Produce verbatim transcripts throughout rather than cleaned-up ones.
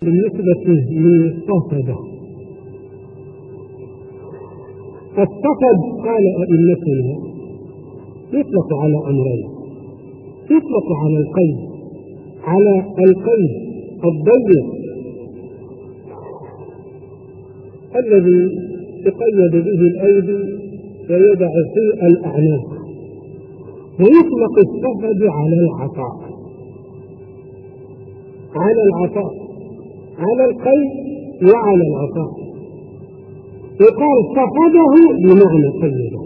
بالنسبة للصفدة. الصفد قال أئمتنا يطلق على أمرين: يطلق على القيد على القيد الضيق الذي تقيد به الأيدي ويدع في الأعناق، ويطلق الصفد على العطاء على العطاء على القيد وعلى العطاء. يقال صفده بمعنى قيده،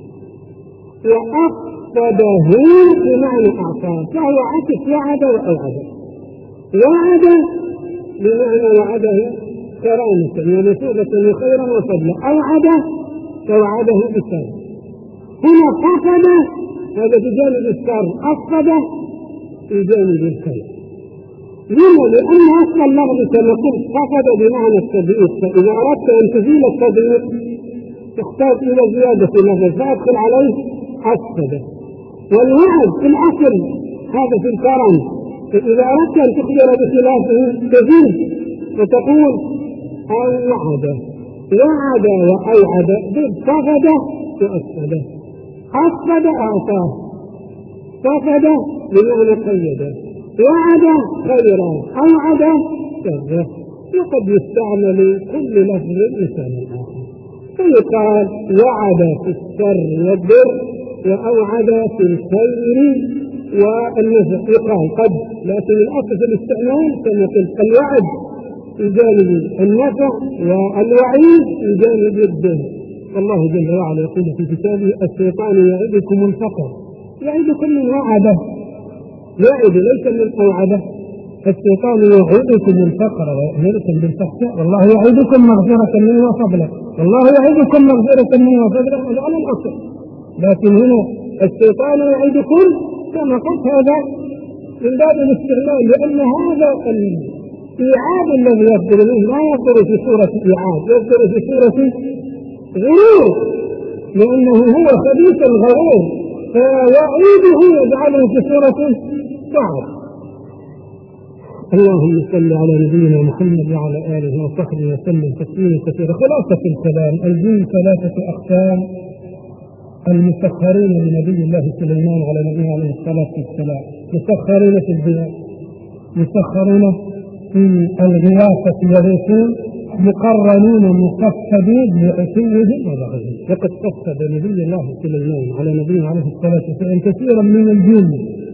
وأفسده بمعنى أعطاه، فهو عكس وعد وأوعد. وعد بمعنى وعده كرامة ومثوبة وخيرا وفضلا، أوعد فوعده بالسر. هنا صفد هذا بجانب السر، أفسد بجانب الخير. لما؟ لأن أصل اللفظ كما قلت صفد بمعنى التضييق، فإذا أردت أن تزيل التضييق تحتاج إلى زيادة اللفظ فأدخل عليه أفسد. والوعد في الأصل هذا في الكرم، فإذا أردت أن تخبر بخلافه تزيد وتقول أوعد وعد وأوعد ضد صفد وأفسد. أفسد أعطاه، صفد بمعنى قيده، وعد خيرا، أوعد شره. وقد يستعمل كل لفظ لسان آخر، فيقال وعد في الشر والضر وأوعد في الخير والنفع. يقال قد، لكن الأصل في الاستعمال كما قلت الوعد بجانب النفع والوعيد بجانب الضر. الله جل وعلا يقول في كتابه: الشيطان يعدكم الفقر. يعدكم من وعده، يعد ليس من أوعده. الشيطان يعدكم الفقر ويأمركم بالفحشاء، والله يعدكم مغفرة منه وفضلا. والله يعدكم مغفرة منه وفضلا، هذا على الأصل. لكن هنا الشيطان يعدكم كما قلت هذا من باب الاستعمال، لأن هذا الإيعاد الذي يصدر منه لا يصدر في صورة إيعاد، يصدر في صورة غرور، لأنه هو خبيث الغرور، فيعيده يجعله في صورة صعب. اللهم صل على نبينا محمد وعلى آله وصحبه وسلم تسليما كثيرا. خلاصة الكلام: الجن ثلاثة أقسام: المسخرين لنبي الله سليمان على نبيه عليه الصلاة والسلام، مسخرين في البناء، مسخرين في الغياثة والرسول، مقرنين مقصدين بعتوه وبغيه. وقد قصد نبي الله سليمان على نبيه عليه الصلاة والسلام كثيرا من الجن،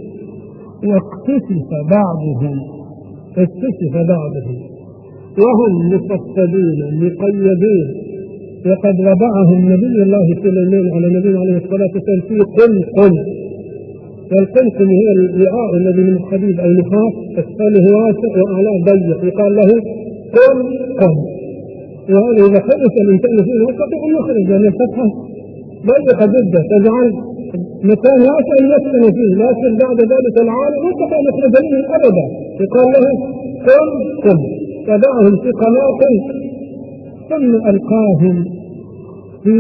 واكتشف بعضهم اكتشف بعضهم وهم مقصدين مقيدين، وقد وضعهم نبي الله سليمان على نبيه عليه الصلاة والسلام في قلقل. والقلقل هو الوعاء الذي من الحديد أو نحاس، أسفله واسع وأعلاه ضيق، يقال له قلقل. وهذا إذا حدث الإنسان فيه يستطيع أن يخرج، لأن الفتحة ضيقة جدا تجعل مكان واسع يسكن فيه، لكن بعد ذلك العالم لا يستطيع أن يخرج منه أبدا، يقال له قلقل. فدعهم في قناطر ثم ألقاهم في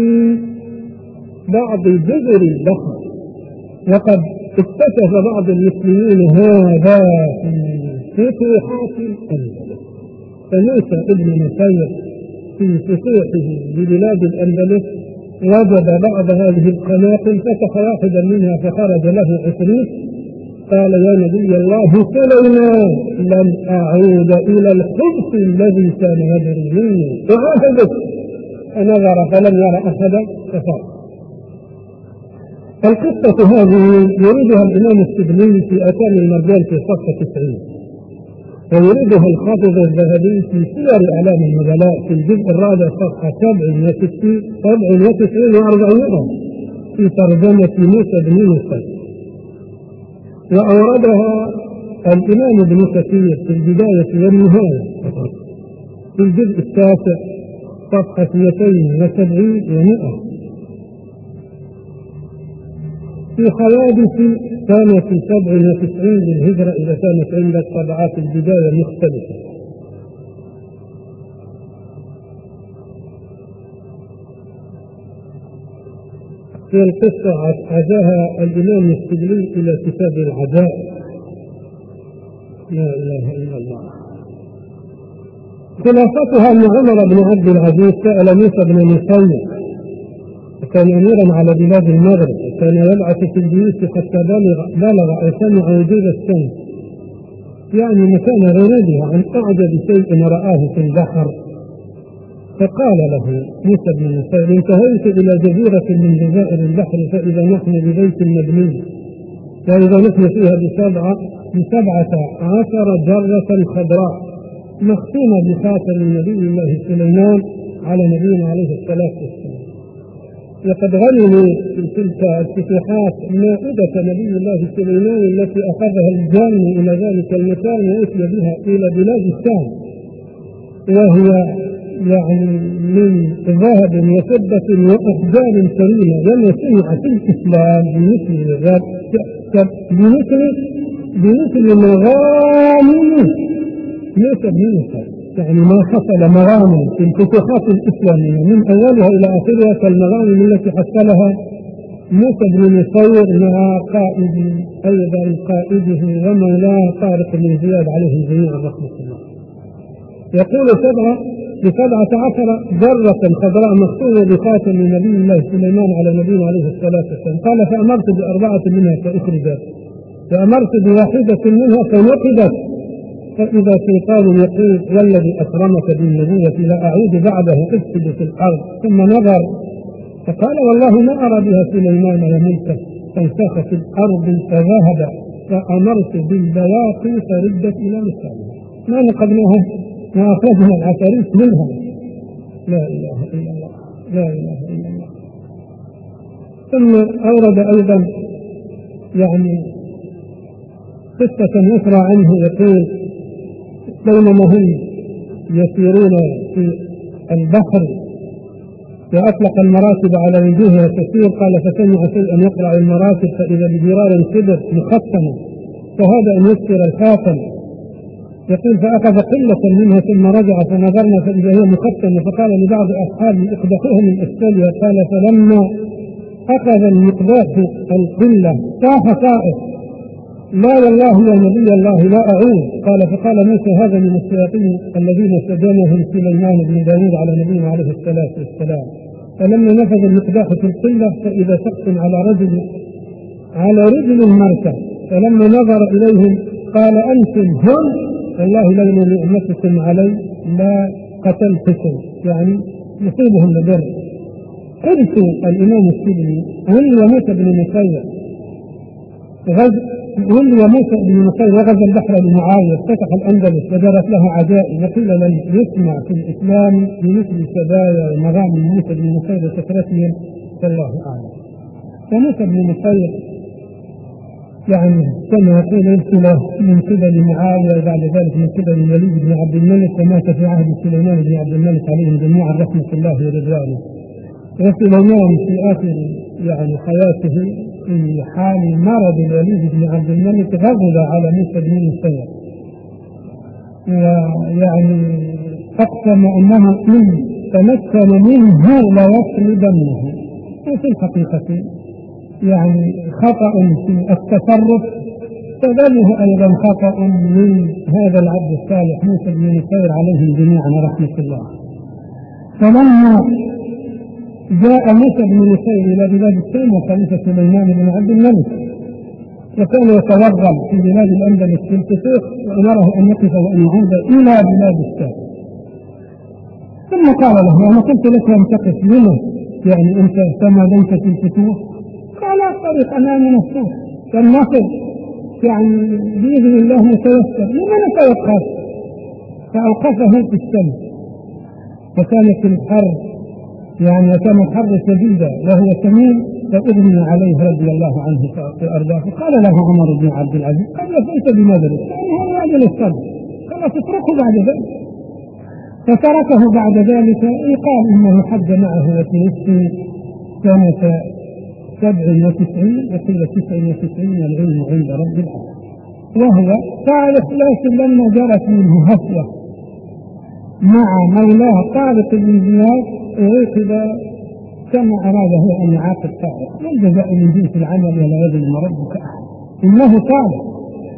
بعض جزر البحر. وقد اكتشف بعض المسلمين هذا في فتوحات الأندلس، فموسى ابن نصير في فتوحه ببلاد الأندلس وجد بعض هذه القناطر، فتح واحدا منها فخرج له عفريت قال: يا نبي الله سليمان لن أعود إلى الخبث الذي كان يجري مني، وعهدت. فنظر فلم يرى أحدا فصار. القصة هذه يريدها الإمام السبلي في أتم المرجان في صفحة تسعين، ويريدها الحافظ الذهبي في سير أعلام النبلاء في الجزء الرابع صفحة سبع وتسعين وأربعمائة في ترجمة موسى بن يوسف. وأوردها الإمام ابن كثير في البداية والنهاية في الجزء التاسع صفحة مئتين وسبعين ومئة. في حوادث كانت في سبع وتسعين للهجرة إلى كانت عند طبعات البداية مختلفة. في القصة عزاها الإمام السبلي إلى كتاب العجائب. لا إله إلا الله. خلافتها أن عمر بن عبد العزيز سأل موسى بن نصير، وكان أميرا على بلاد المغرب، وكان يبعث في البيوت حتى بلغ, بلغ أو سمع وجود الشمس، يعني مكان غروبها، عن أعجب شيء رآه في البحر. فقال له موسى بن نصير: انتهيت إلى جزيرة من جزائر البحر، فإذا نحن ببيت مبني، فإذا نحن فيها بسبعة بسبعة عشر جرة خضراء مختومة بخاتم نبي الله سليمان على نبينا عليه الصلاة والسلام. لقد غنموا في تلك الفتوحات مائدة نبي الله سليمان التي أخذها الجان إلى ذلك المكان وأتي بها إلى بلاد الشام، وهي يعني من ذهب وفضة وأحجار كريمة، لم يسمع في الإسلام بمثل بمثل بمثل مغانم موسى بن نصير. يعني ما حصل مغانم في الفتوحات الإسلامية من أولها إلى آخرها كالمغانم التي حصلها موسى بن نصير مع قائد أيضا قائده ومولاه طارق بن زياد عليه جميع رحمة الله. يقول سبعة بسبعة عشر جرة خضراء مختومة بخاتم نبي الله سليمان على نبينا عليه الصلاة والسلام. قال: فأمرت بأربعة منها فأخرجت، وأمرت بواحدة منها فنقدت، فإذا شيطان يقول: والذي أكرمك بالنبوة لا أعود بعده أفسد في الأرض. ثم نظر فقال: والله ما أرى بها سليمان وملكه، فانفخ في الأرض فذهب، فأمرت بالبواقي فردت إلى مكانها. ما نقدناها وأخذنا العفاريت منها. لا إله إلا الله، لا إله إلا الله. ثم أورد أيضا يعني قصة أخرى عنه، يقول: بينما هم يسيرون في البحر وأطلق المراكب على وجوهها تسير، قال: فسمع شيئا يقرع المراكب فإذا بجرار كبر مختمة، فهذا أن يكسر الخاتم. يقول: فأخذ قلة منها ثم رجع فنظرنا فإذا هي مختمة، فقال لبعض أصحابه: اقدحوها من أسفلها. قال: فلما أخذ المقداح القلة صاح طائف: لا والله يا نبي الله لا أعود. قال: فقال موسى: هذا من الشياطين الذين سجنهم سليمان بن داود على نبينا عليه الصلاة والسلام. فلما نفذ المقداح في القلة فإذا شخص على رجل على رجل المركب، فلما نظر إليهم قال: أنتم هم، والله لولا نعمتكم علي لا قتلتكم، يعني نصيبهم لدر. قلت الإمام السلمي: ولي موسى بن نصير غزو ولي موسى بن نصير وغزا البحر بمعاوية، فتح الأندلس وجرت لها عجائب، وقيل لن يسمع في الإسلام بمثل سبايا ومغانم موسى بن نصير وكثرتهم، والله أعلم. فموسى بن نصير يعني كما يقول ارسل من قبل معاوية وبعد ذلك من قبل الوليد بن عبد الملك، ومات في عهد سليمان بن عبد الملك عليهم جميعا رحمة الله ورضوانه. وسليمان في آخر يعني حياته في حال مرض الوليد بن عبد الملك غضب على موسى بن نصير، ويعني أقسم أنه إن تمكن منه ليصلبنه. وفي الحقيقة يعني خطأ في التصرف، فذلك أيضا خطأ من هذا العبد الصالح موسى بن نصير عليه جميعا رحمة الله. فلما جاء موسى بن نصير إلى بلاد الشام وخليفة سليمان بن عبد الملك، وكان يتورم في بلاد الأندلس في الفتوح، وأمره أن يقف وأن يعود إلى بلاد الشام. ثم قال له: أنا قلت لك أن تقف لما؟ يعني أنت تماديت في الفتوح؟ قال: الطريق أمامنا السوق، فالنصر يعني بإذن الله متيسر، لما نتوقف؟ فأوقفه في الشمس، وكانت الحر يعني كان الحر شديدا وهو سمين، فأغني عليه رضي الله عنه فأرضاه. فقال له عمر بن عبد العزيز: قد وفيت بمدرك، يعني هو أجل الصبر، قال: تتركه بعد ذلك. فتركه بعد ذلك. يقال إنه حج معه وتوفي سنة سبع وتسعين وقيل تسع وتسعين، العلم عند رب العالمين. وهو صالح، لكن لما جرت منه هفوة مع مولاه طارق بن زياد عوقب كما أراد هو أن يعاقب طارق، والجزاء من جنس العمل ولا يظلم ربك أحد. إنه صالح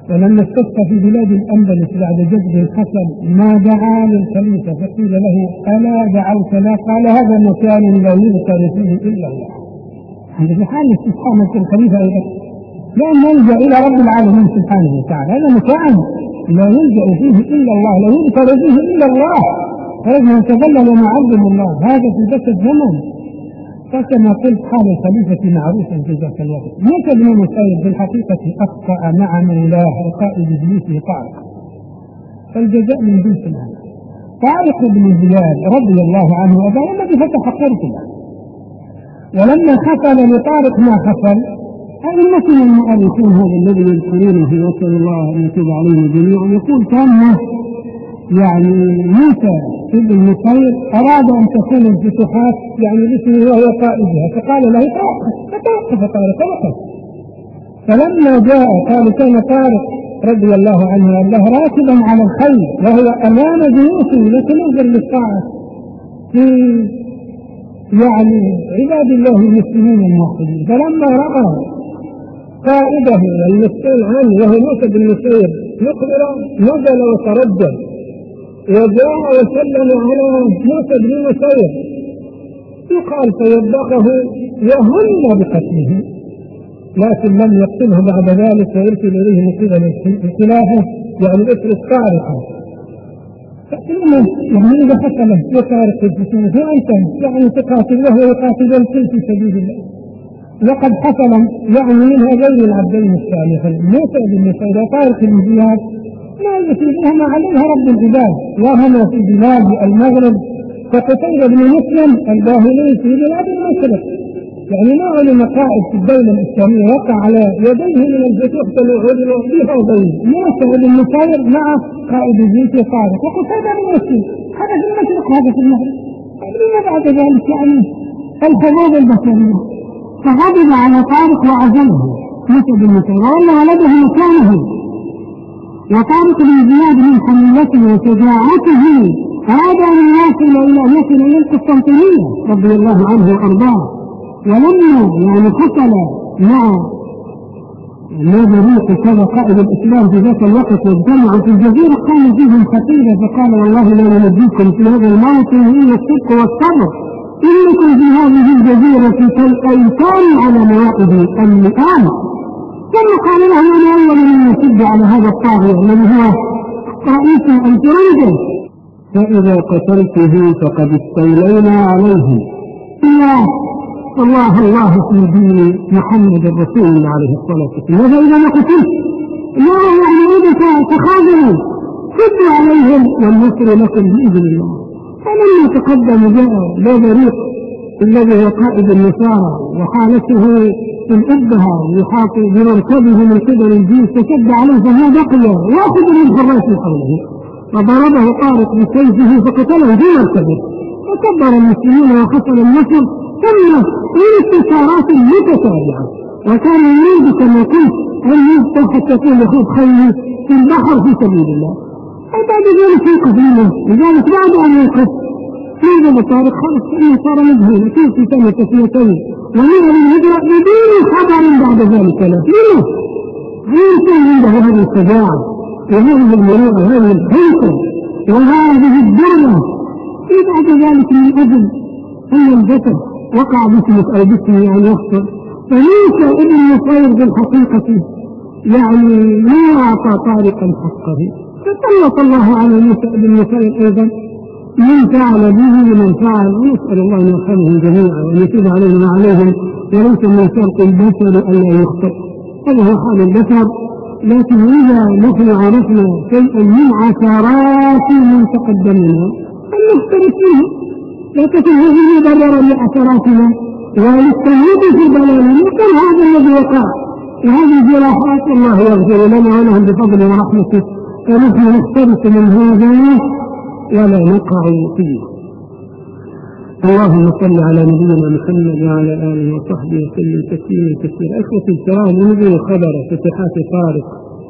ولما استسقى في بلاد الأندلس بعد جذب الحسن ما دعا للخليفة فقيل له ألا دعوت له؟ قال هذا مكان لا يذكر فيه إلا الله. هذا في حال استسقاء الخليفة أيضا لا نلجأ إلى رب العالمين سبحانه وتعالى، هذا مكان لا يلجأ فيه إلا الله، لا يذكر فيه إلا الله، فلازم يتذلل ويعظم الله. هذا في ذاك الزمن، فكما قلت حال الخليفة معروفا في ذاك الوقت. موسى بن نصير في الحقيقة أخطأ مع مولاه وقائد إبليسه طارق، فالجزاء من جنس العمل. طارق بن زياد رضي الله عنه وهو الذي فتح قرطبة، ولما حصل لطارق ما حصل أئمة المؤرخون هذا الذي يذكرونه في وصل الله أن يتوب عليهم جميعا يقول كان يعني موسى ابن نصير أراد أن تكون الفتوحات يعني باسمه وهو قائدها، فقال له توقف، فتوقف طارق وقف. فلما جاء قال كان طارق رضي الله عنه وارضاه راكبا على الخيل وهو أمام جيوشه لكن انظر للطاعة في يعني عباد الله المسلمين الموحدين. فلما رأى قائده المسؤول عنه وهو موسى بن نصير يقبل نزل وتردد وجاء وسلم على موسى بن نصير، يقال فيبقه يهم بقتله، لكن لم يقتله بعد ذلك ويرسل اليه من قبل الخلافه يعني اسر الطارقه. يعني اذا حصل يطارق في الفتنه فانت يعني تقاتل وهو يقاتل الكل في سبيل الله. لقد حصل يعني من هذين العبدين الصالحين موسى بن نصير وطارق بن زياد ما يصيبهما عليها رب العباد، وهما في بلاد المغرب كقتيبة بن مسلم الباهلي في بلاد المشرق. يعني ما علم قائد في الدولة الإسلامية وقع على يديه من الفتوح فلعلم فيها وبين موسى بن نصير مع قائد جيش طارق وقتيبة بن مسلم، هذا في المشرق هذا في المغرب. لما بعد ذلك يعني الحبوب البشرية فغضب على طارق وعزله موسى بن نصير وأن ولده مكانه. وطارق بن زياد من حميته وشجاعته أراد أن يصل إلى أن يصل إلى القسطنطينية رضي الله عنه وأرضاه. ولما يعني حصل مع نبي كان قائد الإسلام في ذاك الوقت واجتمعوا في الجزيرة قام فيهم خطيبة فقال والله لا ننجيكم في هذا الموطن إلا الصدق والصبر، إنكم في هذه الجزيرة كالأيتام على موائد اللئام. ثم قال له أنا أول من يشد على هذا الطاغية الذي هو رئيس أنترنجل، فإذا قتلته فقد استولينا عليه. الله الله الله في دين محمد رسول الله عليه الصلاة والسلام. وإذا ما قتلت لا يعني إذا تخاذلوا شدوا عليهم والنصر لكم بإذن الله. فلما تقدم جاء لا بريق الذي هو قائد النصارى وحالته الأبهى يحاط بمركبه من قبل الجيش فشد عليه فهو بقي واحد من حراس حوله وضربه طارق بسيفه فقتله في مركبه وكبر المسلمين وحصل النصر ثم انتصارات متتابعة. وكان يريد كما قلت أن يفتح حتى يكون يخوض خيله في البحر في سبيل الله. وبعد ذلك يوقف منه، لذلك بعد أن يوقف نزل طارق خلص إنه صار مجهول كيف في سنة تسميتين ونرى الهجرة بدون خبر بعد ذلك لا منه. غير كان عنده هذه الشجاعة وهذه المروءة وهذه الحنكة وهذه الدرة. في بعد ذلك من أجل أن الجسد وقع باسمه أو باسمه يعني يخسر. فموسى ابن نصير بالحقيقة يعني ما أعطى طارقا حقه، فسلط الله على موسى ابن نصير أيضا من فعل به ومن فعل. ونسأل الله أن يرحمهم جميعا وأن يتوب عليهم وعليهم، وليس من شرط البشر ألا يخطئ، هذا هو حال البشر. لكن إذا نحن عرفنا شيئا من عثرات من تقدمنا فلنحترس منه، لا تكن هذه مبررا لعثراتنا ويستميت في ضلالنا. كان هذا الذي وقع وهذه جراحات الله يغفر لنا ولهم بفضل ورحمته، فنحن نحترس من هذا ولا نقع فيه. اللهم صل على نبينا محمد وعلى آله وصحبه وسلم تسليما كثيرا. أخوتي الكرام، نبي خبر فتحات طارق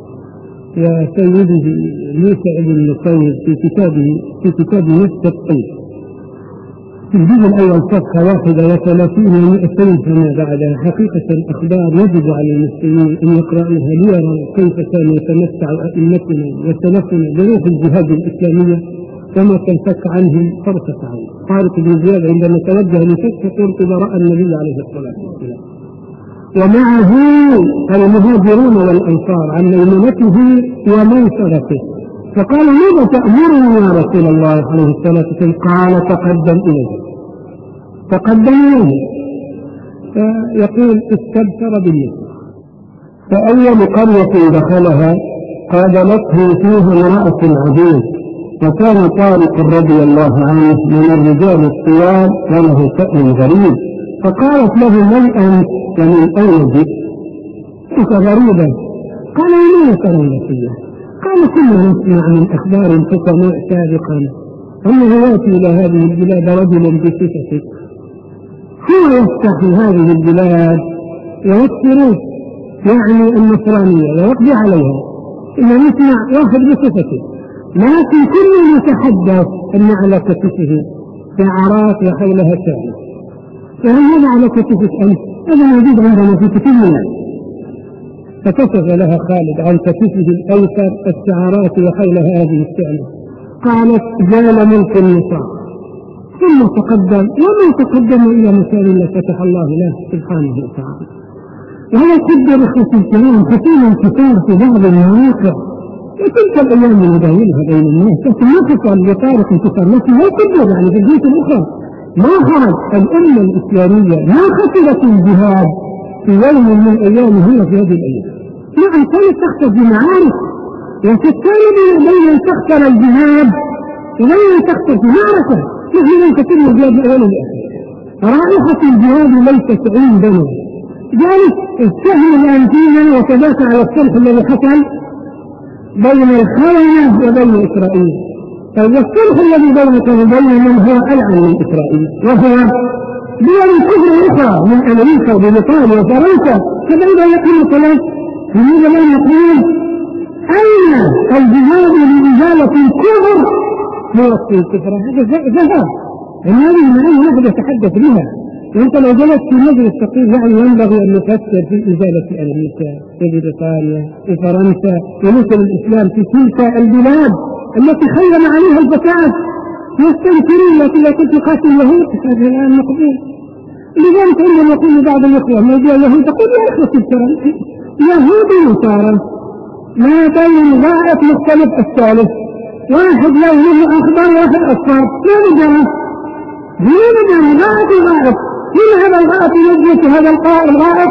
وسيده موسى بن نصير في كتابه في كتابه التبقية. في الجزء الأول صفحة واحدة وثلاثين ومئتين فما بعدها. حقيقة الأخبار يجب على المسلمين أن يقرأوها ليروا كيف كان يتمتع أئمتنا وسلفنا بروح الجهاد الإسلامية وما تنفك عنهم طرفة عين. طارق بن زياد عندما توجه لفتح قرطبة رأى النبي عليه الصلاة والسلام ومعه المهاجرون والأنصار عن ميمنته وميسرته، فقال ماذا تأمرني يا رسول الله عليه الصلاة والسلام؟ قال تقدم إليه تقدم إليه فيقول استبشر بالنسبة. فأول قرية دخلها قابلته فيها امرأة عجوز، وكان طارق رضي الله عنه من الرجال الطوال وله شأن غريب، فقالت له من أنت ومن أين جئت؟ أنت غريبا. قال وما ترون فيها؟ قال كنا نسمع من أخبار الحكماء سابقا أنه يأتي إلى هذه البلاد رجل بصفتك، هو يفتح هذه البلاد ويكثر يعني النصرانية ويقضي عليها، إلا نسمع واحد بصفته، لكن كل نتحدث أن على كتفه شعارات وحولها شعر. فهل هذا على كتفك أنت؟ هذا موجود عندنا في كتير من الناس. فكشف لها خالد عن كتفه الأيسر الشعارات وحولها هذه الشعر. قالت جال ملك النصارى، ثم تقدم وما تقدم إلى مكان الله فتح الله له سبحانه وتعالى. وهذا قدر إخوة الكرام كثير انتصار في بعض المواقع، وتلك الأيام نداولها بين الناس، لكن ما حصل لطارق انتصار نفسه لا قدر يعني في البيوت الأخرى. ما خرج الأمة الإسلامية ما خسرت الجهاد في يوم من الأيام هي في هذه الأيام. نعم كانت تخسر بمعارك، وتتكلم بين أن تخسر الجهاد وبين أن تخسر في معركة. نحن لن تكون الجهاد الأول والآخر. رائحة الجهاد ليست عندنا، ذلك السهم الآن فينا وتباكى على الصلح الذي حصل بين الخونة وبين إسرائيل. فالصلح الذي بينكم وبينهم هو ألعن من إسرائيل، وهو دول الكفر الأخرى من أمريكا وبريطانيا وفرنسا. فبعد يقول الكلام لماذا لا نقول أين الجهاد لإزالة الكفر بوصف الكفر؟ هذا ذهب هذه المعاني نحن نتحدث بها. وانت لو جلست في مجلس تقول يعني ينبغي أن نفكر في إزالة أمريكا وبريطانيا وفرنسا ونشر الإسلام في تلك البلاد التي خيم عليها الفساد يستنكرون، لكن لا كنت قاتل اليهود هذا الآن مقبول. لذلك عندما يقول بعض الأخوة ما جاء اليهود تقول يا أخوة الكرام يهود ونصارى ما بين غائط مختلف الثالث، واحد لونه أخضر واحد أصفر، ما نجرى ما نجرى غائط وغائط. من هذا الغائط يجلس هذا الغائط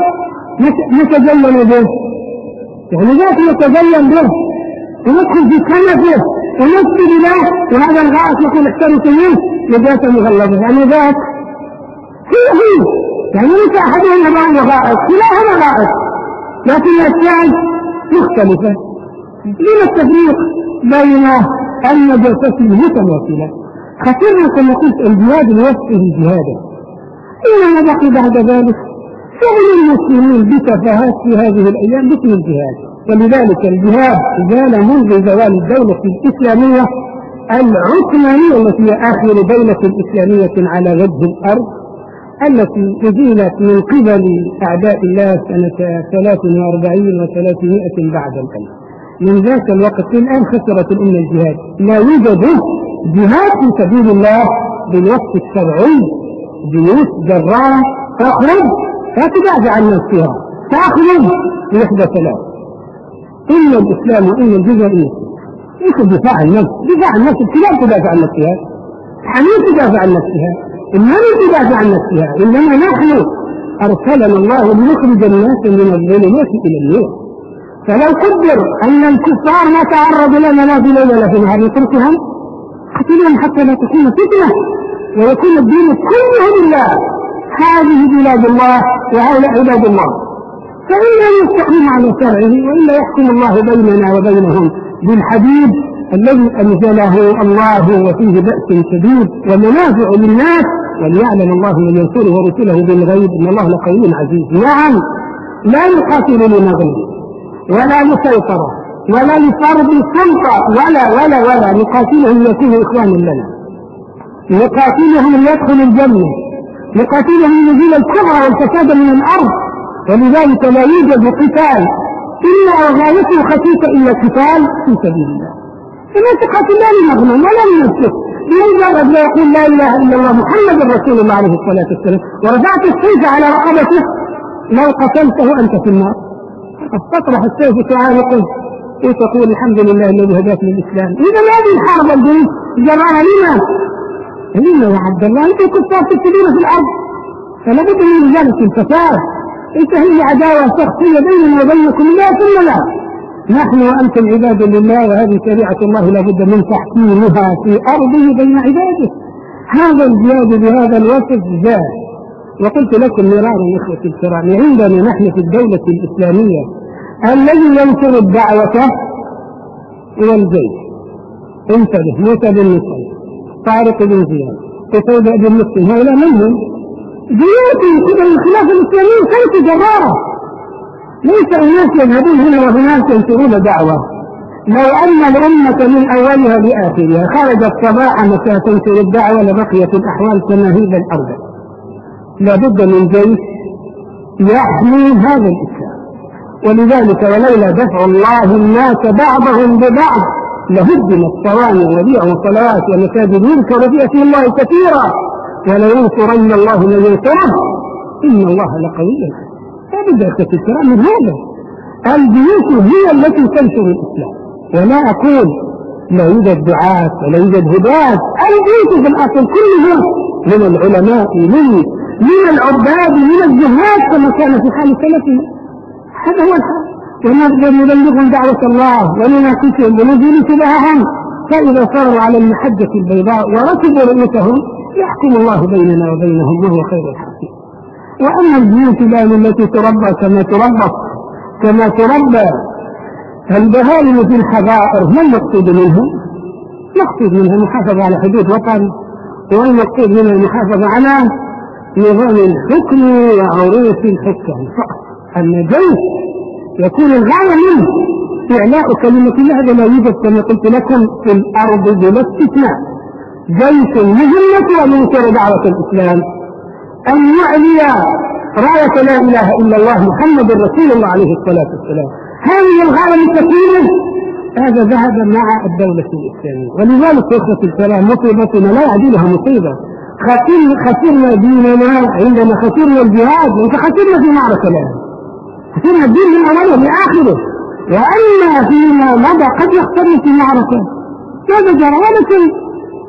نتزين به، يعني ذاك نتزين به وندخل في كنفه ونسجد له، وهذا الغائط يكون احترس منه نجاسة مغلظة. يعني ذاك هو هو يعني ليس أحدهم بعض غائط، كلاهما غائط لكن الأشياء مختلفة. لما التفريق بين النجاسة المتواصلة؟ خسرنا كما قلت الجهاد لوصفه جهادا، إنما بقي بعد ذلك شغل المسلمين بتفاهات في هذه الأيام باسم الجهاد. ولذلك الجهاد زال منذ زوال الدولة الإسلامية العثمانية التي هي آخر دولة إسلامية على وجه الأرض، التي أزيلت من قبل أعداء الله سنة ثلاث وأربعين وثلاثمائة بعد الألف. من ذاك الوقت الآن خسرت الأمة الجهاد، لا يوجد جهاد في سبيل الله بالوقت الشرعي. جيوش جراح تخرج لا تدافع عن نفسها، تخرج بوحدة ثلاث، إلا الإسلام وإلا الجزائر. إيش الدفاع عن النفس؟ دفاع عن النفس الكلاب تدافع عن نفسها، حميد تدافع عن نفسها، إنما تدافع عن نفسها، إنما نحن أرسلنا الله لنخرج الناس من الظلمات إلى النور. فلو قدر أن الكفار ما تعرضوا لنا لا في ليلة ولا في نهار نتركهم قتلهم حتى لا تكون فتنة ويكون الدين كله لله. هذه بلاد الله وهؤلاء عباد الله، فإلا يستقيم على شرعه وإلا يحكم الله بيننا وبينهم بالحديد الذي أنزله الله وفيه بأس شديد ومنافع للناس، وليعلم الله من ينصره ورسله بالغيب إن الله لقوي عزيز. نعم لا يقاتل لنغلب ولا لسيطرة ولا لفرض السلطة ولا ولا ولا نقاتلهم يكونوا إخوانا لنا، نقاتلهم ليدخلوا الجنة، نقاتلهم لنزيل الكبر والفساد من الأرض. ولذلك لا يوجد قتال إلا وغايته خفيفة إلا قتال في سبيل الله. فلا تقاتل لا لمغنم ولا لنفسك، لمجرد لا يقول لا إله إلا الله محمد رسول الله عليه الصلاة والسلام ورفعت السيف على رقبته لو قتلته أنت في النار. تطرح السيف تعانقه وتقول الحمد لله الذي هداك للإسلام. إذا هذه الحرب الجنس جراها لما؟ لما يا عبد الله أنت كفار تفسدون في الأرض، فلا بد من رجالة الفساد. إنت هي عداوة شخصية بيننا وبينكم لا ثم لا، نحن وأنتم عباد لله، وهذه شريعة الله لا بد من تحكيمها في أرضه بين عباده. هذا الجهاد بهذا الوصف جاء. وقلت لكم مرارا إخوتي الكرام، عندنا نحن في الدولة الإسلامية الذي ينشر الدعوة هو الجيش. انتبه، موسى بن نصير، طارق بن زياد، قتيبة بن مسلم، هؤلاء منهم جيوتهم قبل الخلافة الإسلامية كانت جرارة، ليس الناس يذهبون هنا وهناك ينشرون دعوة. لو أن الأمة من أولها لآخرها خرجت صباحا مساء تنشر الدعوة لبقيت الأحوال كما هي الأرض. لا بد من جيش يحمي هذا الإسلام. ولذلك ولولا دفع الله الناس بعضهم ببعض لهدمت صوامع وبيع وصلوات ومساجد يذكر فيها اسم الله كثيرا ولينصرن الله من ينصره إن الله لقوي. لا بد أخذ الكرام من هذا. الجيوش هي التي تنشر الإسلام، ولا أقول لا يوجد دعاة ولا يوجد هداة. الجيوش في الأصل كلهم من العلماء من من العباد من الزهاد كما كان في حال سلفنا. هذا هو الحال. ونقدر نبلغهم دعوة الله ونناقشهم ونزيل شبههم، فإذا صاروا على المحجة البيضاء وركبوا رؤوسهم يحكم الله بيننا وبينهم وهو خير الحاكمين. وأما الجيوش الآن التي تربى كما تربى كما تربى البهائم في الحظائر، ما المقصود منهم؟ المقصود منها المحافظة على حدود وطن، والمقصود منها المحافظة على نظام الحكم وعروس الحكام فقط. أما جيش يكون الغاية منه إعلاء كلمة الله، هذا لا يوجد كما قلت لكم في الأرض بلا استثناء. جيش مهمته أن ينشر دعوة الإسلام، أن يعلي راية لا إله إلا الله محمد رسول الله عليه الصلاة والسلام. هذه الغاية من تكوينه، هذا ذهب مع الدولة الإسلامية. ولذلك إخوة الكرام مصيبتنا لا يعدلها مصيبة. خسرنا ديننا عندما خسرنا الجهاد، وخسرنا في معركة الآن، خسرنا الدين من أوله لآخره. وأما فيما مضى قد يخسرنا في معركة هذا جرى، ولكن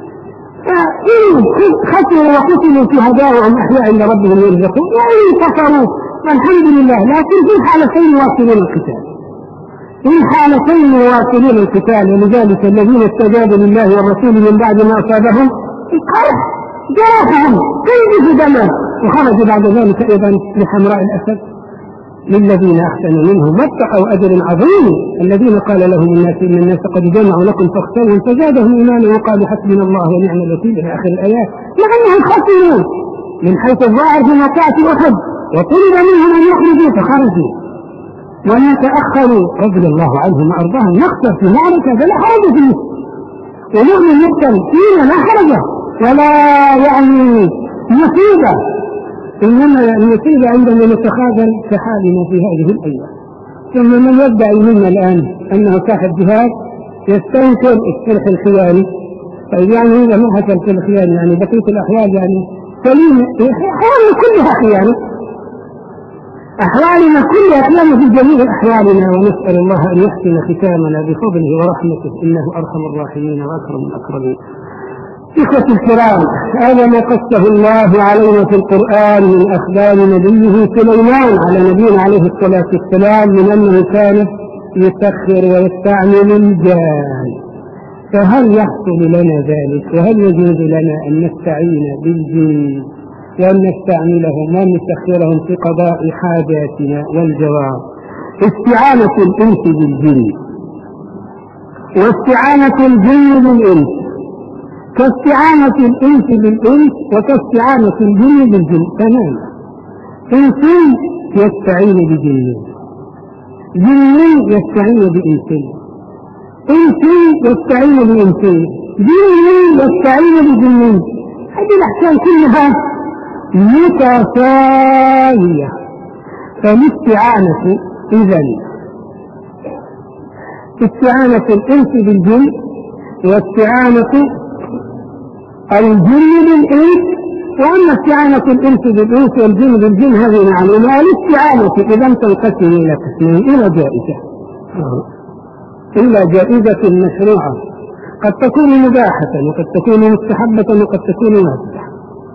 فإن خسروا وقتلوا شهداءهم أحياء عند ربهم يرزقون، وإن كفروا فالحمد لله. لكن في حالتين واصلون القتال، في حالتين واصلون القتال. ولذلك الذين استجابوا لله والرسول من بعد ما أصابهم القرح جرحهم كيف دما، وخرج بعد ذلك أيضا لحمراء الأسد للذين أحسنوا منهم واتقوا أجر عظيم. الذين قال لهم الناس إن الناس قد جمعوا لكم فاخشوهم فزادهم إيمانا وقالوا حسبنا الله ونعم الوكيل إلى آخر الآيات. لأنهم خسروا من حيث الظاهر في موقعة أحد، وطلب منهم أن يخرجوا فخرجوا ولا تأخروا رضي الله عنهم وأرضاهم. يخسر في معركة فلا حرج فيه، ومؤمن يقتل فينا لا حرج ولا يعني مصيبة، إنما المصيبة عندما نتخاذل كحالنا في هذه الأيام. ثم من يدعي منا الآن أنه صاحب جهاد يستنكر الصلح الخياني. طيب يعني إذا ما حصل في الخيانة يعني بقية الأحوال يعني سليمة، أحوالنا كلها خيانة، أحوالنا كلها خيانة في جميع أحوالنا. ونسأل الله أن يحسن ختامنا بفضله ورحمته إنه أرحم الراحمين وأكرم الأكرمين. إخوة الكرام، هذا ما قصه الله علينا في القرآن من أخبار نبيه سليمان على نبينا عليه الصلاة والسلام من أنه كان يسخر ويستعمل الجان. فهل يحصل لنا ذلك؟ وهل يجوز لنا أن نستعين بالجن وأن نستعملهم وأن نسخرهم في قضاء حاجاتنا؟ والجواب استعانة الإنس بالجن واستعانة الجن بالإنس كاستعانة الإنس بالإنس وكاستعانة الجن بالجن تماما. إنس يستعين بجن، جن يستعين بإنس، إنس يستعين بإنس، جن يستعين بجن. هذه الأحكام كلها متساوية. فالاستعانة إذن استعانة الإنس بالجن واستعانة الجن بالإنس، وأما استعانة الإنس بالإنس والجن بالجن هذه معلومة. الاستعانة إذا تنقسم إلى قسمين، إلى جائزة إلى جائزة مشروعة، قد تكون مباحة وقد تكون مستحبة وقد تكون واجبة.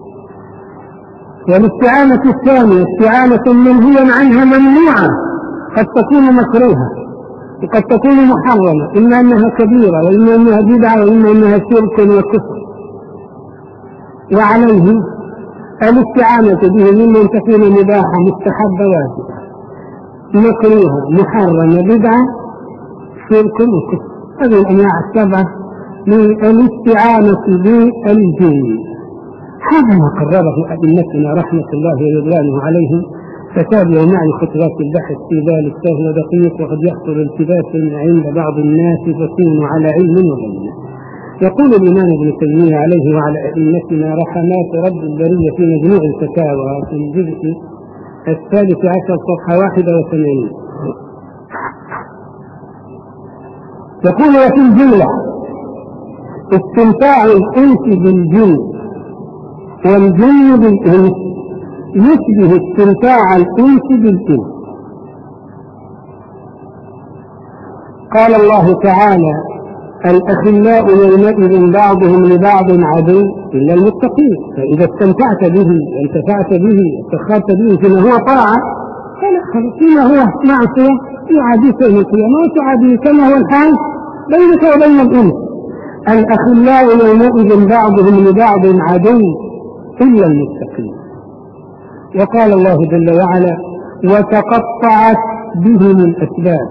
والاستعانة الثانية استعانة منهيا عنها ممنوعة، قد تكون مكروهة وقد تكون محرمة، إما أنها كبيرة وإما أنها بدعة وإما أنها شرك وكفر. وعليه الاستعانة به ممن تكون مباحة مستحبة واجبة مكروهة محرمة بدعة شرك وكفر. هذه الأنواع السبعة من الاستعانة بالجن. هذا ما قرره أئمتنا رحمة الله ورضوانه عليهم، فتابعوا معي خطوات البحث في ذلك، فهو دقيق وقد يحصل التباس عند بعض الناس فكونوا على علم وبينة. يقول الإمام ابن تيمية عليه وعلى أئمتنا رحمات رب البرية في مجموع الفتاوى في الجزء الثالث عشر صفحة واحدة وثمانين، يقول: وفي الجملة استمتاع الإنس بالجن والجن بالإنس يشبه استمتاع الإنس بالجن. قال الله تعالى: الأخلاء يومئذ بعضهم لبعض عدو إلا المتقين. فإذا استمتعت به وانتفعت به واستخرت به فيما هو طاعة فيما هو معصية يعاديك يوم القيامة وتعاديه كما هو الحال بينك وبين الإنس. الأخلاء يومئذ بعضهم لبعض عدو إلا المتقين. وقال الله جل وعلا: وتقطعت بهم الأسباب.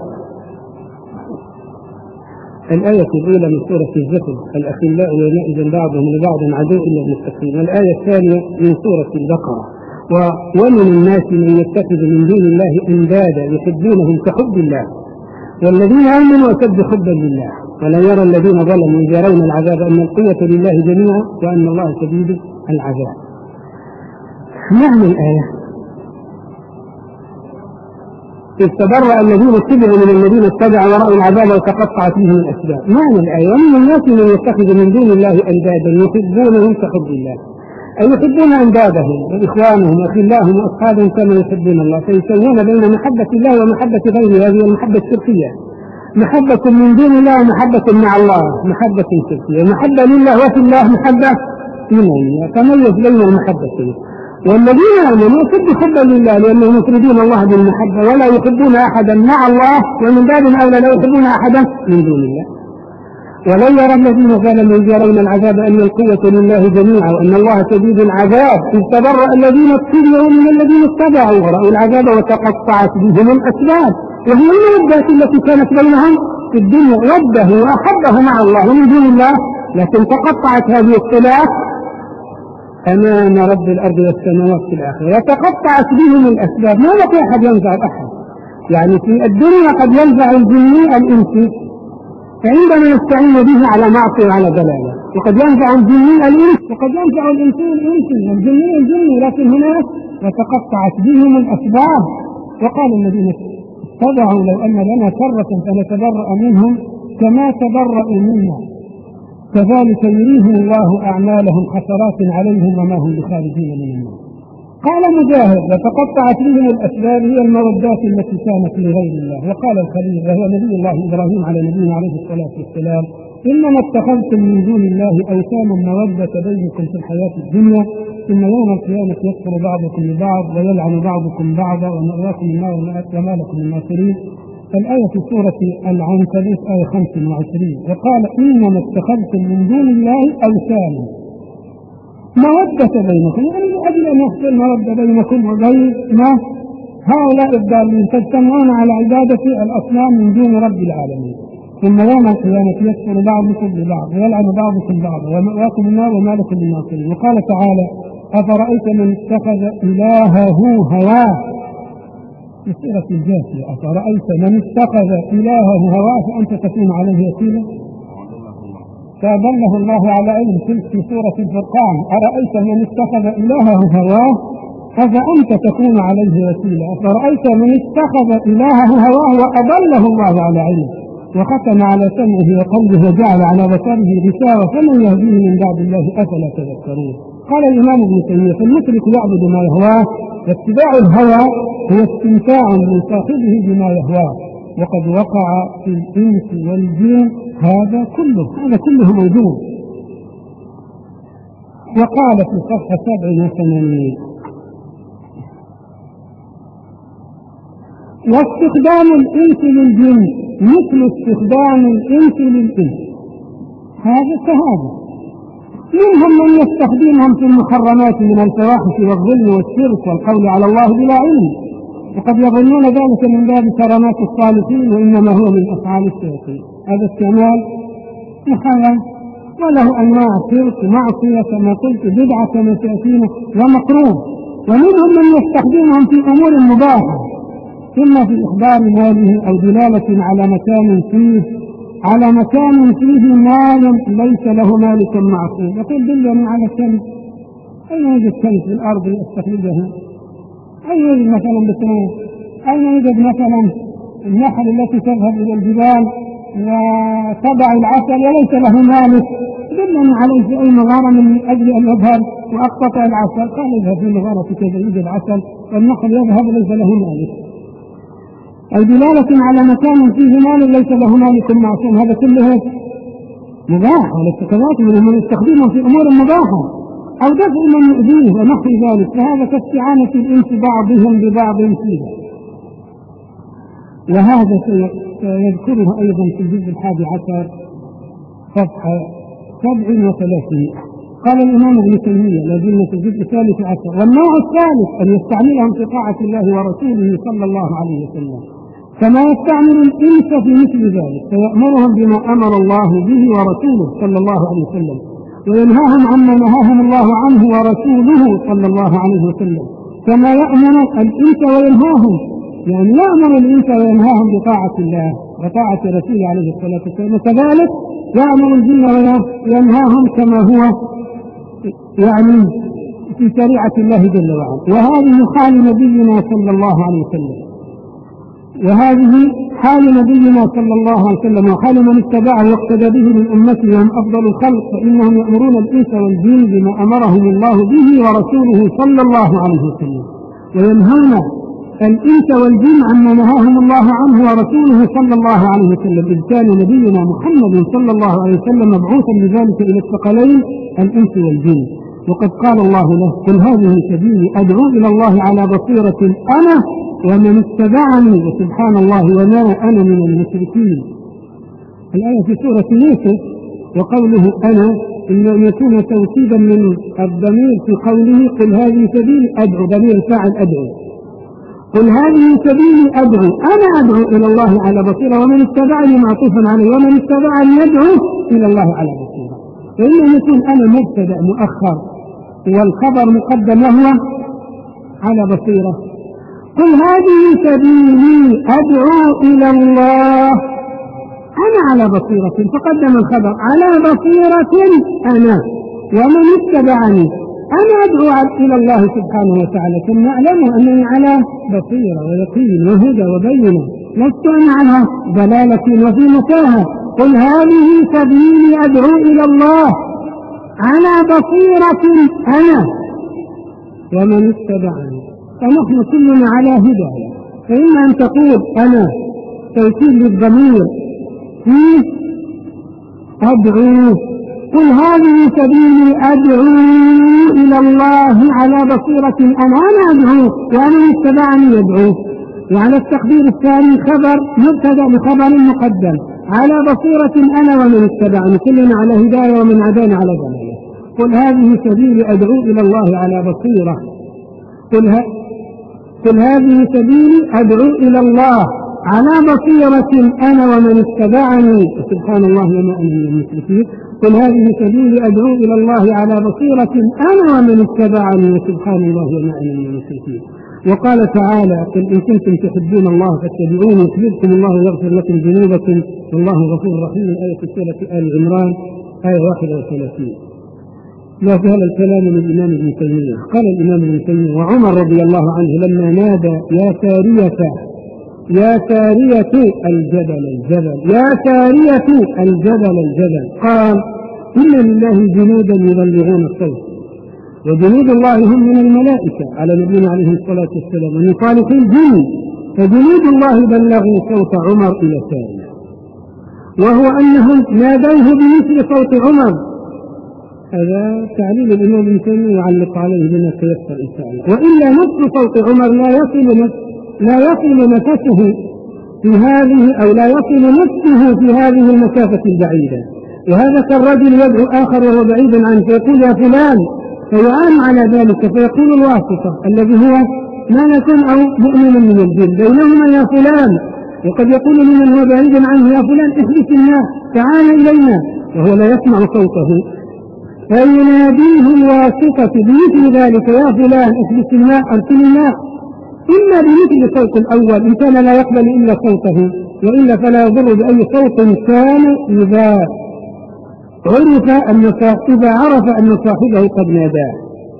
الآية الأولى من سورة الزخرف: الأخلاء يومئذ بعضهم لبعض عدو إلا المتقين. والآية الثانية من سورة البقرة: ومن الناس من يتخذ من دون الله أندادا يحبونهم كحب الله والذين آمنوا أشد حبا لله ولا يرى الذين ظلموا يرون العذاب أن القوة لله جميعا وأن الله شديد العذاب. معنى الآية: إذ تبرأ الذين اتبعوا من الذين اتبعوا ورأوا العذاب وتقطعت بهم الأسباب. معنى الآية: ومن الناس من يتخذ من دون الله أندادا يحبونهم كحب الله، أي يحبون أندادهم وإخوانهم وأخلاهم وأصحابهم كما يحبون الله، فيسوون بين محبة الله ومحبة غيره. هذه المحبة الشركية، محبة من دون الله ومحبة مع الله محبة شركية، محبة لله وفي الله محبة من الله، تميز بين المحبتين. والذين آمنوا أشد حبا لله لأنهم يفردون الله بالمحبة ولا يحبون أحدا مع الله، ومن باب أولى لا يحبون أحدا من دون الله. ولن يرى الذين ظلموا يرون العذاب أن القوة لله جميعا وأن الله شديد العذاب. إذ تبرأ الذين اتبعوا من الذين اتبعوا ورأوا العذاب وتقطعت بهم الأسباب. وهي المودة التي كانت بينهم في الدنيا، وده وأحبه مع الله ومن دون الله، لكن تقطعت هذه الصلات أمام رب الأرض والسماوات في الآخرة، وتقطعت بهم الأسباب. ما في أحد ينفع أحد، يعني في الدنيا قد ينفع الجني الإنسي فعندما يستعين به على معصية وعلى ضلالة، وقد ينفع الجني الإنس وقد ينفع الإنسي الإنسي والجني الجني، لكن هناك وتقطعت بهم الأسباب. وقال الذين اتبعوا: لو أن لنا كرة فنتبرأ منهم كما تبرأوا منا كذلك يريهم الله أعمالهم حسرات عليهم وما هم بخارجين من النار. قال مجاهد: وتقطعت بهم الأسباب هي المودات التي كانت لغير الله. وقال الخليل وهو نبي الله إبراهيم على نبينا عليه الصلاة والسلام: إنما اتخذتم من دون الله أوثانا مودة بينكم في الحياة الدنيا ثم يوم القيامة يكفر بعضكم لبعض ويلعن بعضكم بعضا ومأواكم النار وما لكم من ناصرين. الآية في سورة العنكبوت آية خمسة وعشرين. وقال: إنما اتخذتم من دون الله أوثانا مودة بينكم، يعني لأجل أن يحصل مودة بينكم وبين ما هؤلاء الضالين تجتمعون على عبادة الأصنام من دون رب العالمين. ثم يوم القيامة يكفر بعضكم ببعض ويلعن بعضكم بعضا ومأواكم النار وما لكم من ناصرين. وقال تعالى: أفرأيت من اتخذ إلهه هواه في سورة الجاثية: أفرأيت من اتخذ إلهه هواه فأنت تكون عليه وكيلا. فأدله الله على علم في سورة الفرقان: أرأيت من اتخذ إلهه هواه أفأنت تكون عليه وكيلا. أفرأيت من اتخذ إلهه هواه وأضله الله على علم وختم على سمعه وقلبه وجعل على بصره غشاوة فمن يهديه من بعد الله أفلا تذكرون. قال الإمام ابن تيمية: فالمشرك يعبد ما يهواه، واتباع الهوى هو استمتاع من صاحبه بما يهواه، وقد وقع في الإنس والجن هذا كله هذا كله موجود. وقال في صفحة سبع وثمانين: واستخدام الإنس للجن مثل استخدام الإنس للإنس، هذا كهذا. منهم من يستخدمهم في المحرمات من الفواحش والظلم والشرك والقول على الله بلا علم، وقد يظنون ذلك من باب كرامات الصالحين وإنما هو من أفعال الشياطين. هذا استعمال محرم وله أنواع شرك ومعصية كما قلت، بدعة كما تأتينا ومكروه. ومنهم من يستخدمهم في أمور مباحة، إما في إخبار ماله أو دلالة على مكان فيه على مكان فيه مال ليس له مالك معصوم. يقول دلني على كنز، أين يوجد كنز في الأرض يستخرجه؟ أين يوجد مثلا بسنين؟ أين يوجد مثلا النحل التي تذهب إلى الجبال وتضع العسل وليس له مالك؟ دلني عليه في أي مغارة من أجل أن يذهب وأقطع العسل. قال: اذهب في مغارة كذا يوجد عسل والنحل يذهب ليس له مالك. أو دلالة على مكان فيه مال ليس له مالك معصوم، هذا كله مباح والاستخدامات من يستخدمه في أمور مباحة، أو دفع من يؤذيه ونحو ذلك، فهذا كاستعانة الإنس بعضهم ببعض فيه. وهذا سيذكره أيضا في الجزء الحادي عشر صفحة سبع وثلاثين. قال الإمام ابن تيمية: لازلنا في الجزء الثالث عشر. والنوع الثالث أن يستعملهم في طاعة الله ورسوله صلى الله عليه وسلم كما يستعمل الإنس في مثل ذلك، فيأمرهم بما أمر الله به ورسوله صلى الله عليه وسلم، وينهاهم عما نهاهم الله عنه ورسوله صلى الله عليه وسلم، كما يأمر الإنس وينهاهم، يعني يأمر الإنس وينهاهم بطاعة الله وطاعة رسوله عليه الصلاة والسلام، وكذلك يأمر الجن وينهاهم كما هو يعني في شريعة الله جل وعلا. وهذه حال نبينا صلى الله عليه وسلم وهذه حال نبينا صلى الله عليه وسلم وحال من اتبعه واقتدى به من أمته وهم أفضل الخلق، فإنهم يأمرون الإنس والجن بما أمرهم الله به ورسوله صلى الله عليه وسلم، وينهون الإنس والجن عما نهاهم الله عنه ورسوله صلى الله عليه وسلم، إذ كان نبينا محمد صلى الله عليه وسلم مبعوثا بذلك إلى الثقلين الإنس والجن. وقد قال الله له: قل هذه سبيلي أدعو إلى الله على بصيرة أنا ومن اتبعني وسبحان الله وما أنا من المشركين. الآية في سورة يوسف. وقوله أنا إن يكون توكيدا من الضمير في قوله قل هذه سبيلي أدعو، ضمير فاعل أدعو. قل هذه سبيلي أدعو، أنا أدعو إلى الله على بصيرة ومن اتبعني معطوفا عليه ومن اتبعني يدعو إلى الله على بصيرة. فإنه يكون أنا مبتدأ مؤخر والخبر مقدم وهو على بصيرة. قل هذه سبيلي أدعو إلى الله، أنا على بصيرة، فقدم الخبر على بصيرة أنا ومن اتبعني، أنا أدعو إلى الله سبحانه وتعالى، ثم أعلم أنني على بصيرة ويقين وهدى وبينة، لست أنا على ضلالة وفي متاهة. قل هذه سبيلي أدعو إلى الله على بصيرة أنا ومن اتبعني، فنحن كلنا على هداية. فإما أن تقول أنا توكيد للضمير في أدعو، قل هذه سبيلي أدعو إلى الله على بصيرة أنا أنا أدعو وأنا اتبعني يدعو. وعلى التقدير الثاني خبر مبتدأ بخبر مقدم على بصيرة أنا ومن اتبعني، كلنا على هداية ومن عدانا على ضلالة. قل هذه سبيلي أدعو إلى الله على بصيرة، قل, ه... قل هذه سبيلي أدعو إلى الله على بصيرة أنا ومن اتبعني سبحان الله وما أنا من المشركين. قل هذه سبيلي أدعو إلى الله على بصيرة أنا ومن اتبعني وسبحان الله وما أنا من المشركين. وقال تعالى: قل إن كنتم تحبون الله فاتبعوني يحببكم الله ويغفر لكم ذنوبكم والله غفور رحيم. آية سورة آل عمران آية واحد وثلاثين. لا في هذا الكلام من الإمام ابن تيمية. قال الإمام ابن تيمية: وعمر رضي الله عنه لما نادى يا سارية يا سارية الجبل الجبل يا سارية الجبل الجبل قال: إن لله جنودا يبلغون الصوت، وجنود الله هم من الملائكة على نبينا عليه الصلاة والسلام، ومن صالح الجن، فجنود الله بلغوا صوت عمر إلى سارية، وهو أنهم نادوه بمثل صوت عمر. هذا تعليل الإمام ابن تيمية يعلق عليه بما تيسر إن شاء الله. وإلا نفس صوت عمر لا يصل لا يصل نفسه في هذه أو لا يصل نفسه في هذه المسافة البعيدة، وهذا كالرجل يدعو آخر وهو بعيد عنه فيقول يا فلان، فيعان على ذلك فيقول الواسطة الذي هو ملك أو مؤمن من الجن بينهما يا فلان، وقد يقول لمن هو بعيد عنه يا فلان احدث الناس تعال إلينا، وهو لا يسمع صوته، فيناديه الواسطة بمثل ذلك يا فلان احدث الماء أرسل الماء، إما بمثل صوت الأول إن كان لا يقبل إلا صوته، وإلا فلا يضر بأي صوت كان إذا عرف أن إذا عرف أن صاحبه قد ناداه.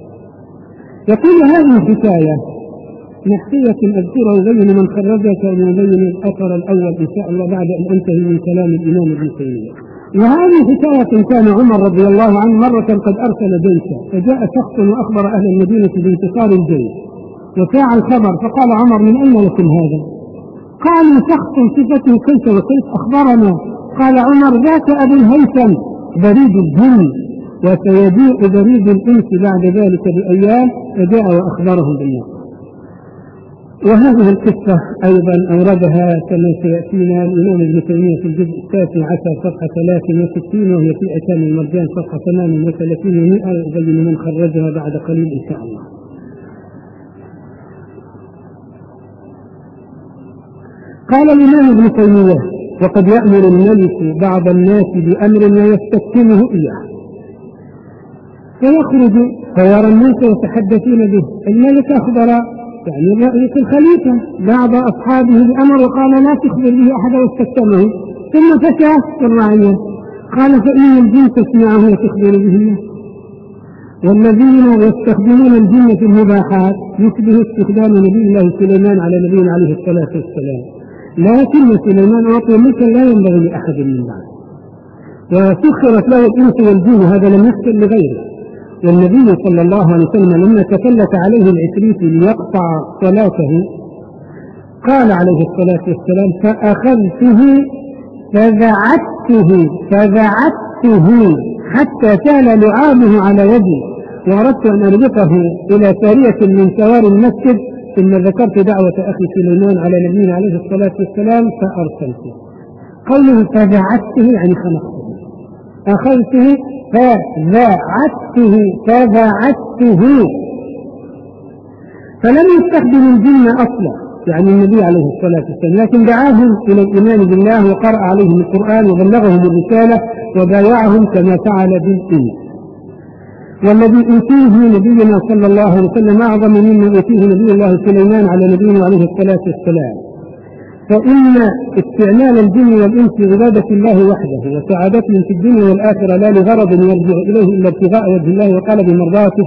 يقول هذه الحكاية نحكية أذكرها يبين من خرجك ويبين الأثر الأول إن شاء الله بعد أن أنتهي من كلام الإمام ابن تيمية. وهذه حكاية كان عمر رضي الله عنه مرة قد أرسل جيشا، فجاء شخص وأخبر أهل المدينة بانتصار الجيش، وساع الخبر، فقال عمر: من أين لكم هذا؟ قالوا: شخص صفته كيف وكيف أخبرنا. قال عمر: ذاك أبو الهيثم بريد الجن، وسيجيء بريد الإنس بعد ذلك بأيام، فجاء وأخبرهم بالنصر. وهذه القصة أيضا أوردها كما سيأتينا الإمام ابن تيمية في الجزء التاسع عشر صفحة ثلاثة وستين، وهي في أحكام المرجان صفحة ثمانية وثلاثين ومئة، يبين من خرجها بعد قليل إن شاء الله. قال الإمام ابن تيمية: وقد يأمر الملك بعض الناس بأمر ويستكتمه إياه، فيخرج فيرى الناس يتحدثون به. الملك أخبر يعني رئيس الخليفة بعض أصحابه بأمر وقال لا تخبر به أحد واستكتمه، ثم فشى في الرعية قال: فإن الجن تسمعه وتخبر به، والذين يستخدمون الجن في المباحات يشبه استخدام نبي الله سليمان على نبينا عليه الصلاة والسلام، لكن سليمان أعطي ملكا لا ينبغي لأحد من بعد، وسخرت له الإنس والجن، هذا لم يحصل لغيره. والنبي صلى الله عليه وسلم لما تفلت عليه العفريت ليقطع صلاته قال عليه الصلاة والسلام: فأخذته فذعته فذعته حتى كان لعابه على يدي، وأردت أن أربطه إلى سارية من سوار المسجد، ثم ذكرت دعوة أخي سليمان على نبينا عليه الصلاة والسلام فأرسلته. قوله فذعته يعني خنقته، أخذته فذعته فذعته، فلم يستخدم الجن أصلا يعني النبي عليه الصلاة والسلام، لكن دعاهم إلى الإيمان بالله وقرأ عليهم القرآن وبلغهم الرسالة وبايعهم كما فعل بالإنس. والذي أوتيه نبينا صلى الله عليه وسلم أعظم مما أوتيه نبي الله سليمان على نبينا عليه الصلاة والسلام، فإن استعمال الجن والإنس عبادة الله وحده وسعادتهم في الدنيا والآخرة لا لغرض يرجع إليه إلا ابتغاء وجه الله وطلب مرضاته،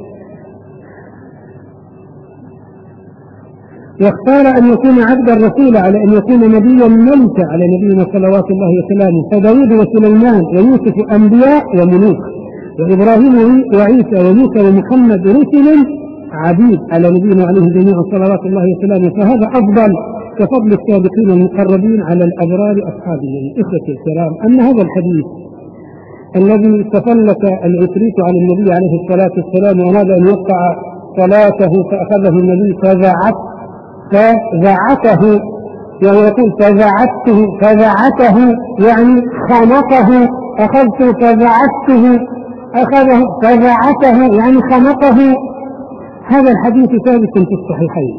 واختار أن يكون عبد الرسول على أن يكون نبيا ملكا على نبينا صلوات الله وسلامه، فداود وسليمان ويوسف أنبياء وملوك، وإبراهيم وعيسى وموسى ومحمد رسل عبيد على نبينا عليه جميع صلوات الله وسلامه، فهذا أفضل كفضل السابقين المقربين على الأبرار أصحابهم. إخوتي الكرام، أن هذا الحديث الذي تسلط العفريت على النبي عليه الصلاة والسلام وأراد أن يقطع صلاته فأخذه النبي فذعت فذعته، يعني يقول فذعته فذعته يعني خنقه، أخذته فذعته أخذه فذعته يعني خنقه. هذا الحديث ثابت في الصحيحين.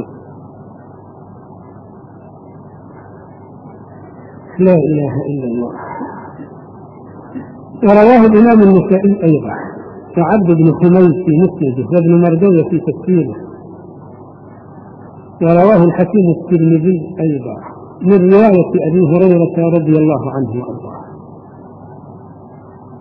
لا إله إلا الله. ورواه الإمام النسائي أيضا، وعبد بن حميد في مسنده، وابن مردوية في تفسيره، ورواه الحكيم الترمذي أيضا من رواية أبي هريرة رضي الله عنه وأرضاه.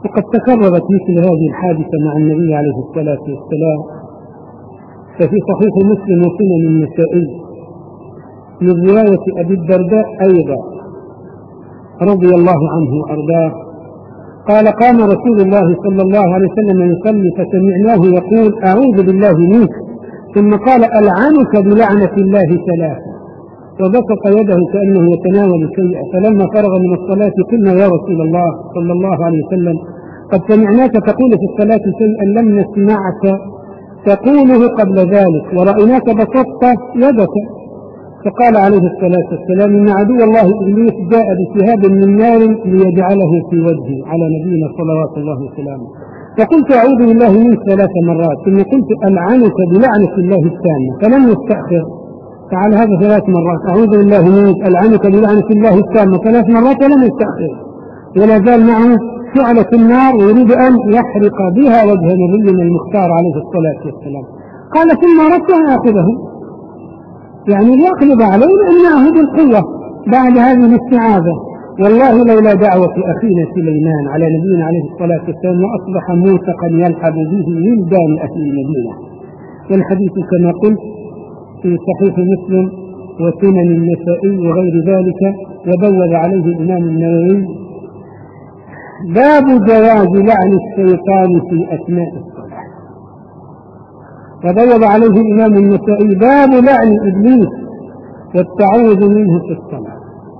وقد تكررت مثل هذه الحادثة مع النبي عليه الصلاة والسلام، ففي صحيح مسلم وسنن النسائي من رواية أبي الدرداء أيضا رضي الله عنه وأرضاه قال: قام رسول الله صلى الله عليه وسلم يصلي فسمعناه يقول: أعوذ بالله منك، ثم قال: ألعنك بلعنة الله ثلاثة، وبسط يده كأنه يتناول شيئا، فلما فرغ من الصلاة قلنا: يا رسول الله صلى الله عليه وسلم، قد سمعناك تقول في الصلاة شيئا لم نسمعك تقوله قبل ذلك، ورأيناك بسطت يدك. فقال عليه الصلاة والسلام: إن عدو الله إبليس جاء بشهاب من نار ليجعله في وجهي، على نبينا صلوات الله وسلامه. فقلت: أعوذ بالله منك ثلاث مرات، ثم قلت: ألعنك بلعنة الله التامة، فلم يستأخر، فعل هذا ثلاث مرات: أعوذ بالله منك، ألعنك بلعنة الله التامة، ثلاث مرات ولم يستأخر، ولا زال معه شعلة النار ويريد أن يحرق بها وجه نبينا المختار عليه الصلاة والسلام. قال: ثم أردت أن آخذه، يعني يقلب عليه أن يأخذ القوة بعد هذه الاستعاذة. والله لولا دعوة أخينا سليمان على نبينا عليه الصلاة والسلام وأصبح موثقا يلحب به ولدان أهل المدينة. والحديث كما قلت في صحيح مسلم وسنن النسائي وغير ذلك، وبوب عليه الإمام النووي: باب جواز لعن الشيطان في أثناء الصلاة. وبوب عليه الإمام النسائي: باب لعن إبليس والتعوذ منه في الصلاة.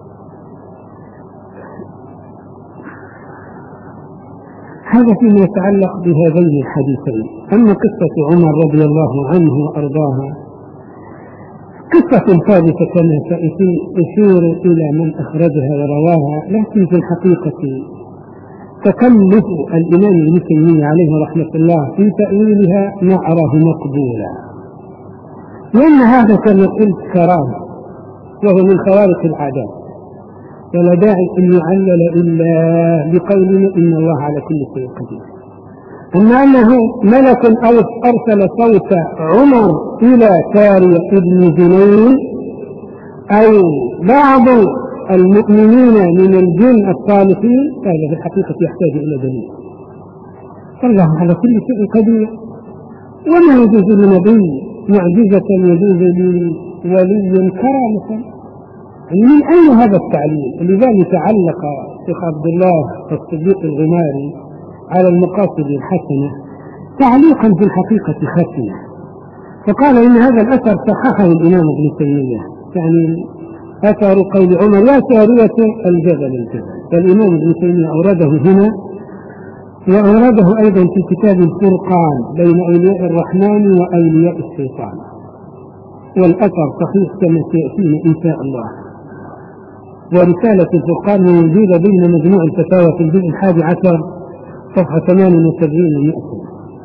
هذا فيما يتعلق بهذين الحديثين. أما قصة عمر رضي الله عنه وأرضاها قصة ثابتة كما تشير إلى من أخرجها ورواها، لكن في الحقيقة تكلف الإمام ابن تيمية عليه رحمة الله في تأويلها ما أراه مقبولا، لأن هذا كما قلت كرامة، وهو من خوارق العادات، ولا داعي أن يعلل إلا بقولنا إن الله على كل شيء قدير. أما أنه ملك أرسل صوت عمر إلى سارية ابن زنين أو بعض المؤمنين من الجن الصالحين، هذا في الحقيقة يحتاج إلى دليل. فالله على كل شيء قدير، وما يجوز لنبي معجزة يجوز لولي كرامة. من أين هذا التعليل؟ لذلك علق الشيخ عبد الله الصديق الغماري على المقاصد الحسنة تعليقا في الحقيقة خفيا، فقال إن هذا الأثر صححه الإمام ابن تيمية، يعني أثر قول عمر: يا سارية الجبل الجبل. فالإمام ابن تيمية أورده هنا، وأورده أيضا في كتاب الفرقان بين أولياء الرحمن وأولياء الشيطان، والأثر صحيح كما سيأتينا إن شاء الله. ورسالة الفرقان موجودة بين مجموع الفتاوى في الجزء الحادي عشر صفحة ثمانية وسبعين ومئة.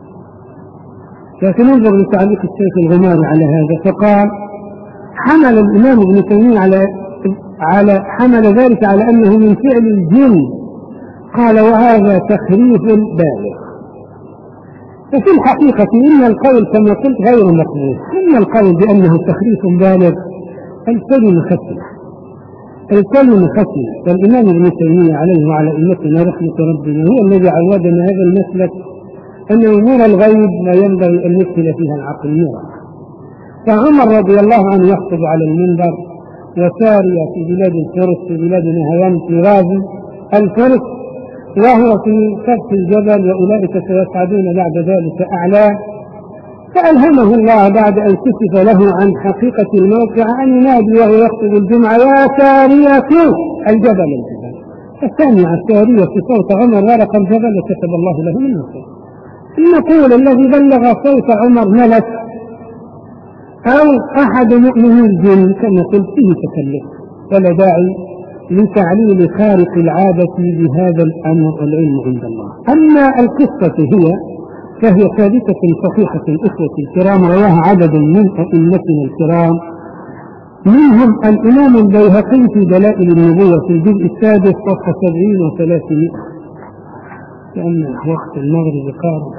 لكن انظر لتعليق الشيخ الغماري على هذا، فقال: حمل الإمام ابن تيمية على على حمل ذلك على أنه من فعل الجن. قال: وهذا تخريف بالغ. ففي الحقيقة إن القول كما قلت غير مقبول. إن القول بأنه تخريف بالغ الكلمة خفية، الكلمة خفية. فالإمام ابن تيمية عليه وعلى أمتنا رحمة ربنا هو الذي عودنا هذا المسلك، أن أمور الغيب لا ينبغي أن يدخل فيها العقل نورا. فعمر رضي الله عنه يخطب على المنبر، وسارية في بلاد الفرس في بلاد نهيان في غازي الفرس، وهو في سقف الجبل، وأولئك سيصعدون بعد ذلك أعلاه. فألهمه الله بعد أن كشف له عن حقيقة الموقع أن ينادي وهو يخطب الجمعة: يا سارية الجبل الجبل. فسمع السارية في صوت عمر غرق الجبل، وكتب الله له من نصر. نقول الذي بلغ صوت عمر ملك أو أحد مؤمني الجن كما قلت فيه تكلف، ولا داعي لتعليل خارق العادة بهذا الأمر، العلم عند الله. أما القصة هي فهي ثابتة صحيحة إخوة الكرام، رواها عدد من أئمتنا الكرام، منهم الإمام البيهقي في دلائل النبوة في الجزء السادس صفحة سبعين وثلاثمائة، لأن وقت المغرب قارب.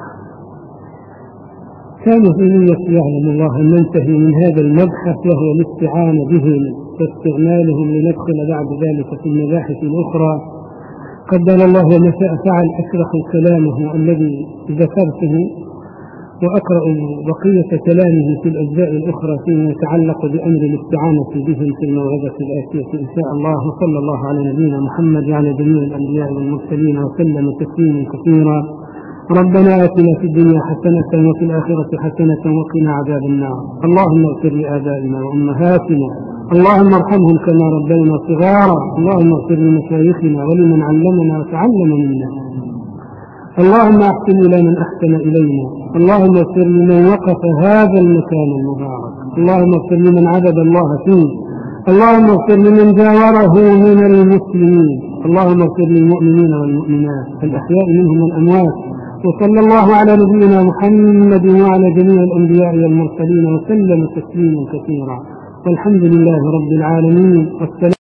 كان في نية يعلم الله أن ننتهي من هذا المبحث، وهو الاستعانة بهم واستعمالهم لندخل بعد ذلك في المباحث الأخرى. قدر الله وما شاء فعل. أشرح كلامه الذي ذكرته وأقرأ بقية كلامه في الأجزاء الأخرى فيما يتعلق بأمر الاستعانة بهم في الموعظة الآتية إن شاء الله. وصلى الله على نبينا محمد وعلى جميع الأنبياء والمرسلين وسلم تسليما كثيرا. ربنا آتنا في الدنيا حسنة وفي الآخرة حسنة وقنا عذاب النار. اللهم اغفر لآبائنا وأمهاتنا، اللهم ارحمهم كما ربونا صغارا. اللهم اغفر لمشايخنا ولمن علمنا وتعلم منا. اللهم احسن إلى من أحسن إلينا. اللهم اغفر لمن وقف هذا المكان المبارك. اللهم اغفر لمن عبد الله فيه. اللهم اغفر لمن جاوره من المسلمين. اللهم اغفر للمؤمنين والمؤمنات الأحياء منهم والأموات. وصلى الله على نبينا محمد وعلى جميع الأنبياء والمرسلين وسلم تسليما كثيرا. والحمد لله رب العالمين. والسلام